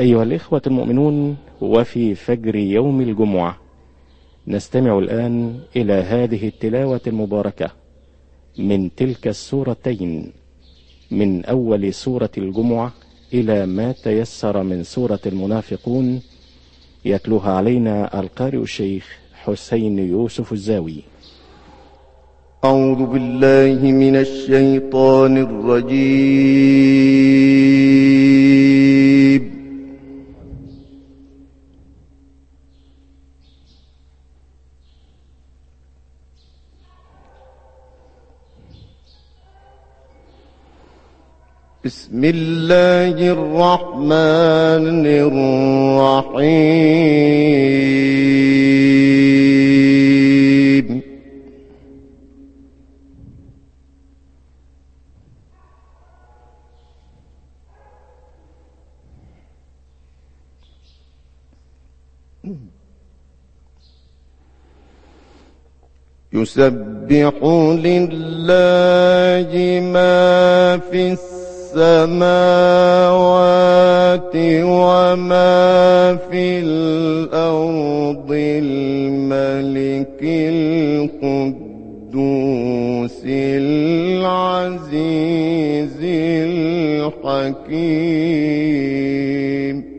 أيها الإخوة المؤمنون، وفي فجر يوم الجمعة نستمع الآن إلى هذه التلاوة المباركة من تلك السورتين، من أول سورة الجمعة إلى ما تيسر من سورة المنافقون، يتلوها علينا القارئ الشيخ حسين يوسف الزاوي. أعوذ بالله من الشيطان الرجيم. بسم الله الرحمن الرحيم. يسبح لله ما في السماوات وما في الأرض، الملك القدوس العزيز الحكيم.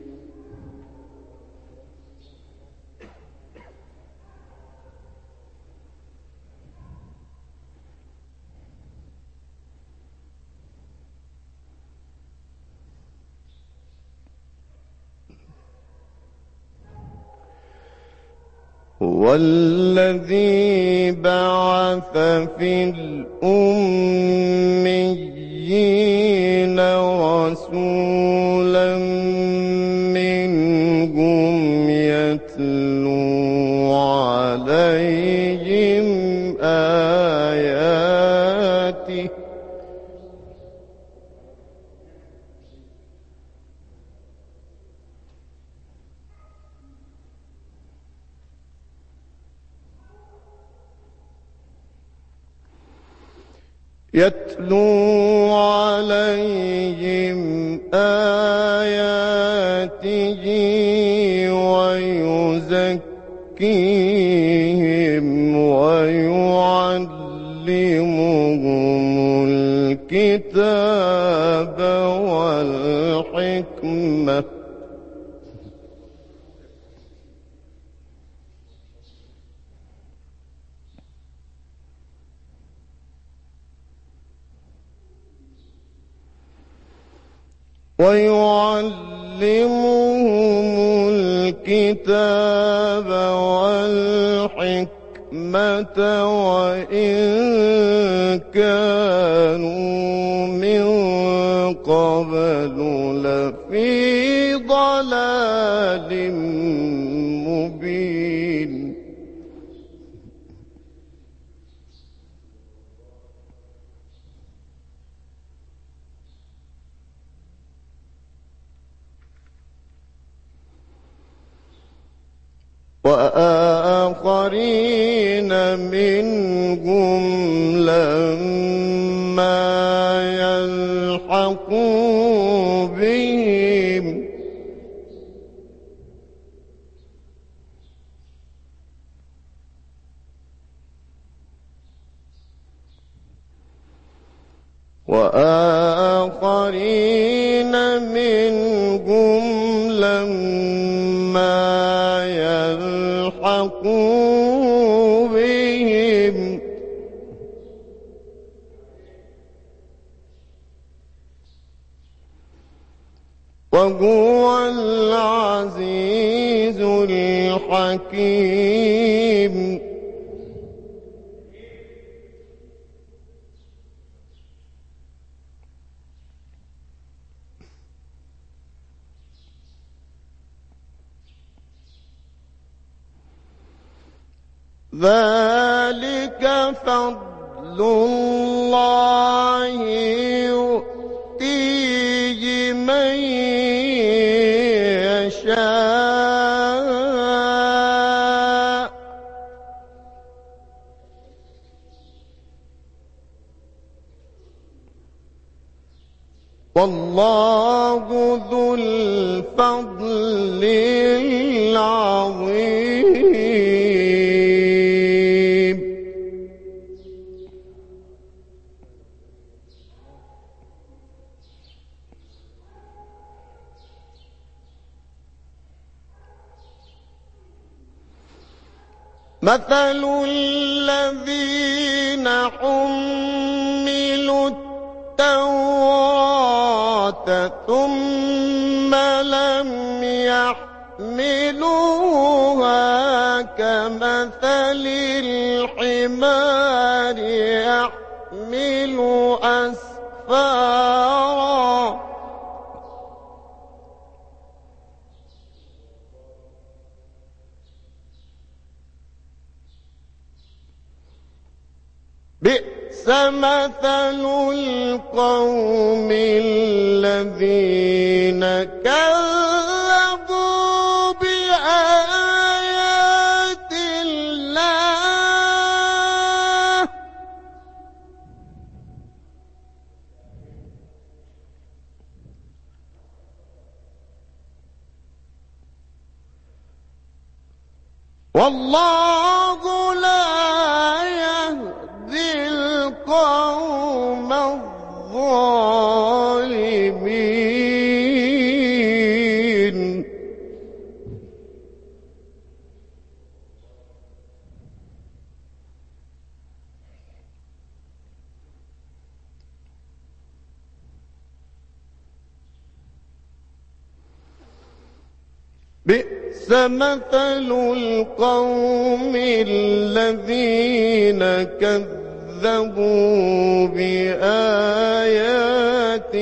هو الذي بعث في الأميين رسولا منهم يتلو عليهم آياته ويزكيهم ويعلمهم الكتاب والحكمة وإن كانوا من قبل لفي ضلال مبين. وآخرين منهم لما يلحقوا بهم وهو العزيز الحكيم. ذلك فضل الله يؤتيه من يشاء والله ذو الفضل العظيم. مثل الذين حملوا التوراة ثم لم يحملوها كمثل الحمار يحمل أسفارا بئس مثل القوم الذين كذبوا بآيات الله والله لا يهدي القوم الظالمين. بئس مثل القوم الذين كذبوا بآيات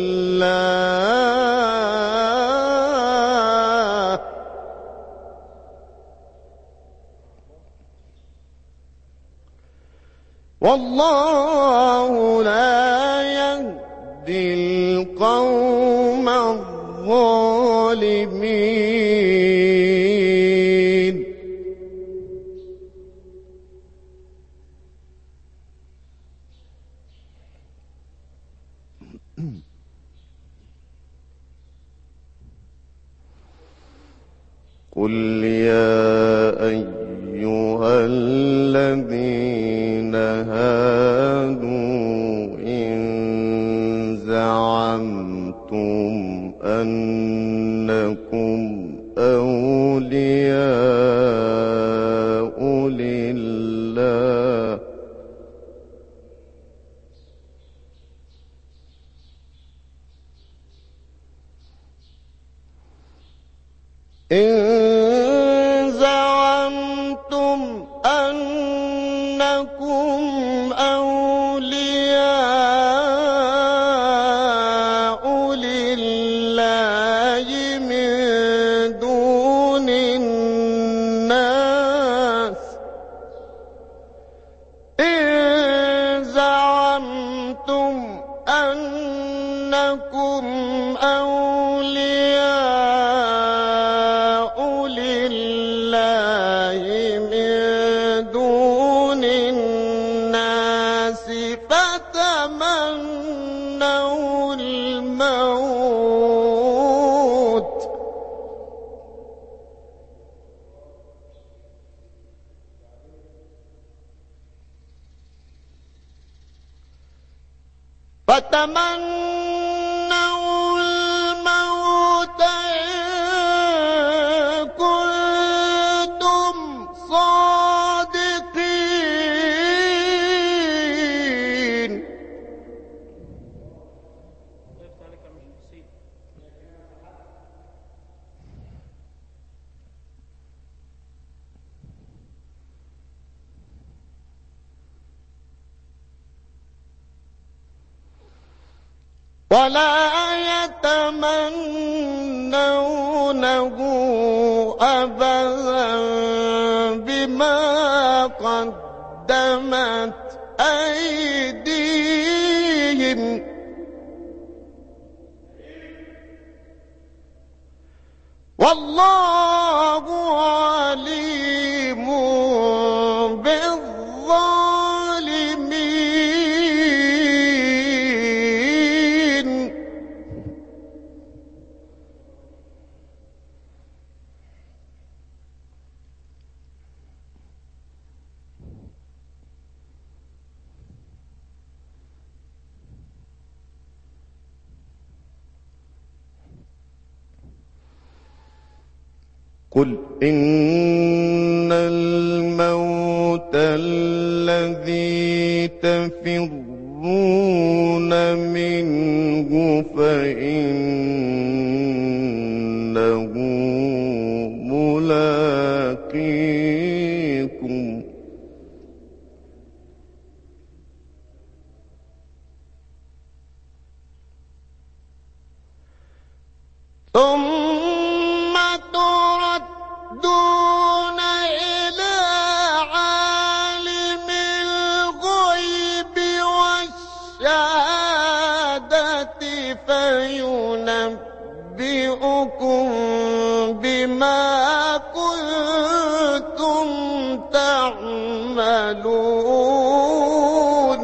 الله والله لا يهدي القوم الظالمين. قل يا أيها الذين هادوا إن زعمتم أنكم أولياء لله إن زعمتم أنكم أولياء لله من دون الناس إن زعمتم أنكم أولياء لله من دون الناس فتمنوا الموت إن كنتم صادقين. ولا يتمنونه أبدا بما قدمت أيديهم والله عليم بالظالمين. قل إن الموت الذي تفرون منه فإنه ملاقيكم ثم تردون إلى عالم الغيب والشهادة فينبئكم بما كنتم تعملون.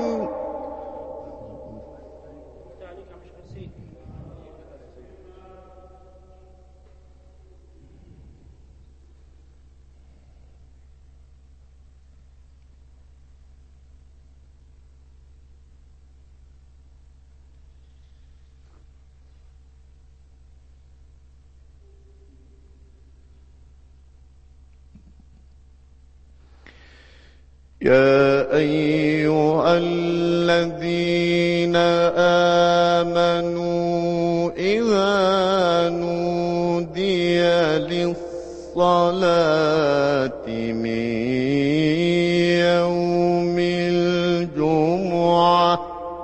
يا أيها الذين آمنوا إذا نودي للصلاة من يوم الجمعة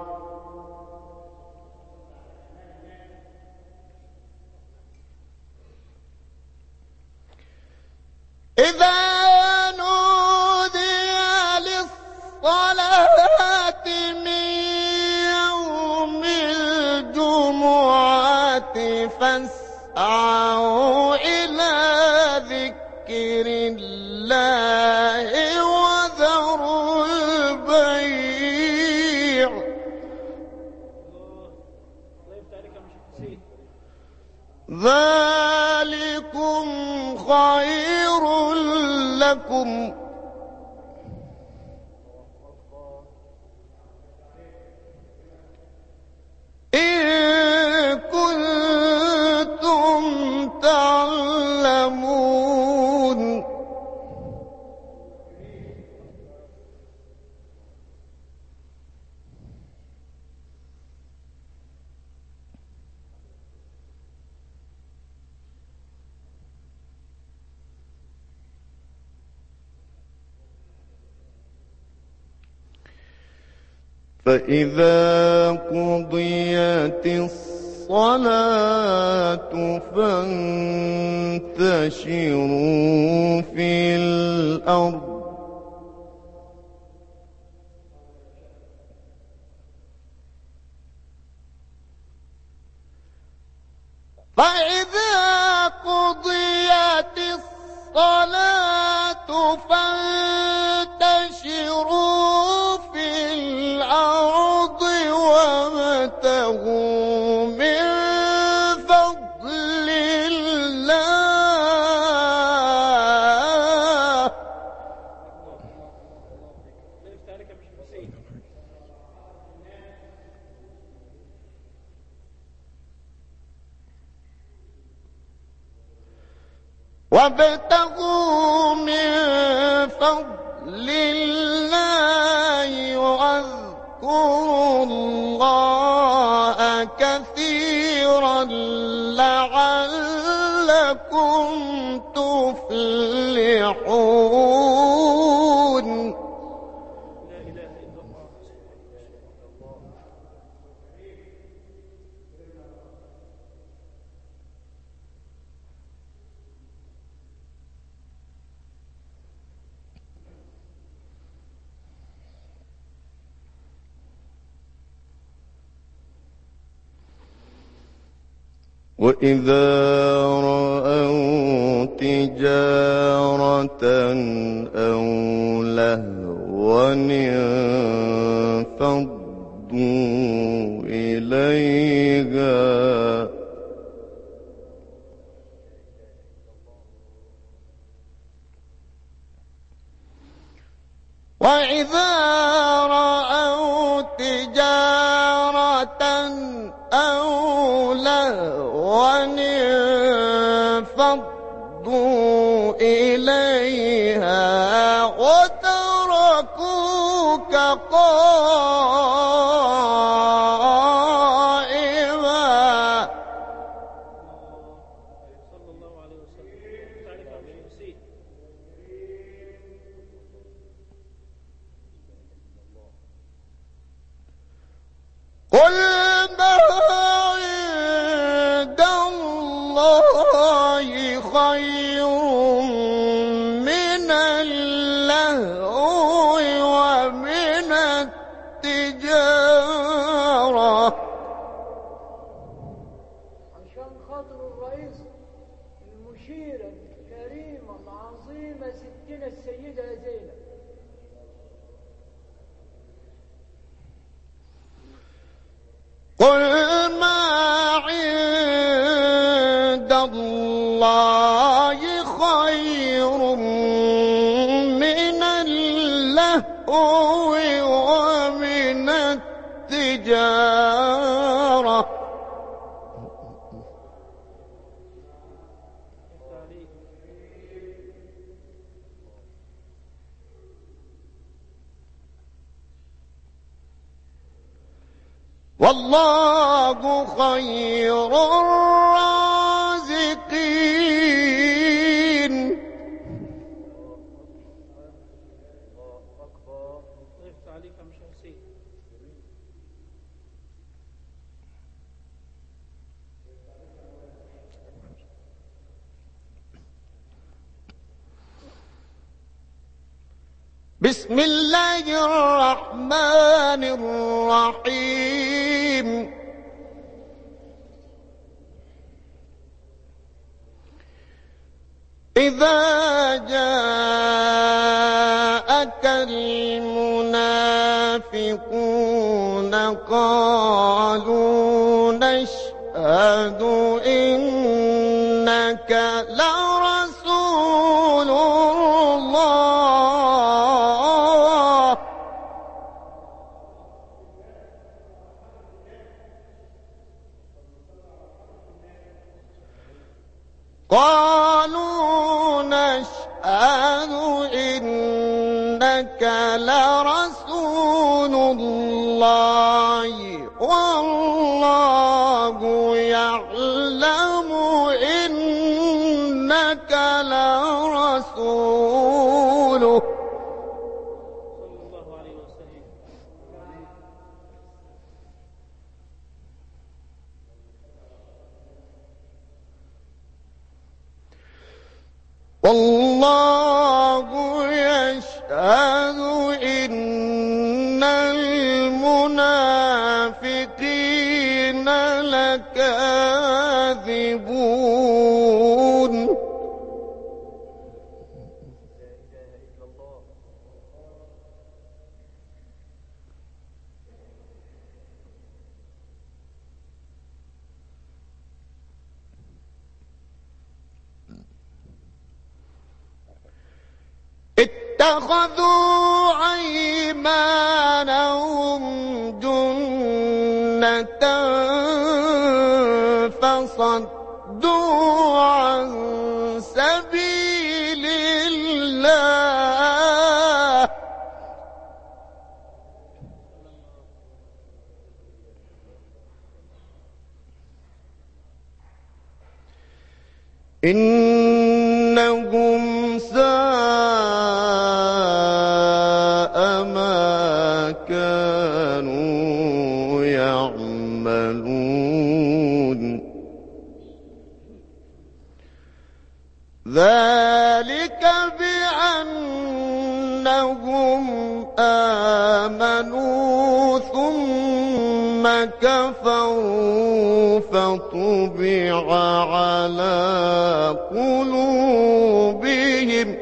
فاسعوا إلى ذكر الله وذروا البيع ذلكم خير لكم تعلمون. فإذا قضيت الصلاة فانتشروا في الأرض فإذا قضيت الصلاة فانتشروا في الأرض وابتغوا من فضل الله وابتغوا من فضل الله واذكروا الله كثيرا لعلكم تفلحون. وإذا رأوا تجارة أو لهوا انفضوا إليها وإذا رأوا تجارة أو لهوا انفضوا ردوا إليها وتركوك قائما. صلى الله عليه وسلم. تعرف عن نفسي. قل ما عند الله خير من اللهو ومن التجارة. عشان خاطر الرئيس المشيرة الكريمة العظيمة ستنا السيدة زينب. قل ما عند الله خير من اللهو ومن التجارة. والله خير الرازقين. ضيفت عليك مش نسيت. بسم الله الرحمن الرحيم. إذا جاءك المنافقون قالوا نشهد إنك لرسول الله. قالوا نشهد إنك لرسول الله والله يعلم إنك لرسوله. صلى الله عليه وسلم. والله يشهد إن المنافقين لكاذبون. اتخذوا أيمانهم جنة فصدوا عن سبيل الله. إنهم ساء ما كانوا يعملون. ذلك بأنهم آمنوا ثم كفروا فطبع على قلوبهم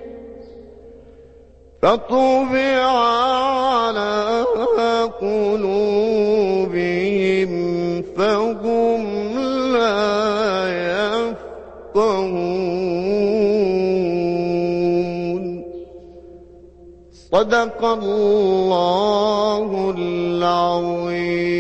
فهم لا يفقهون. صدق الله العظيم.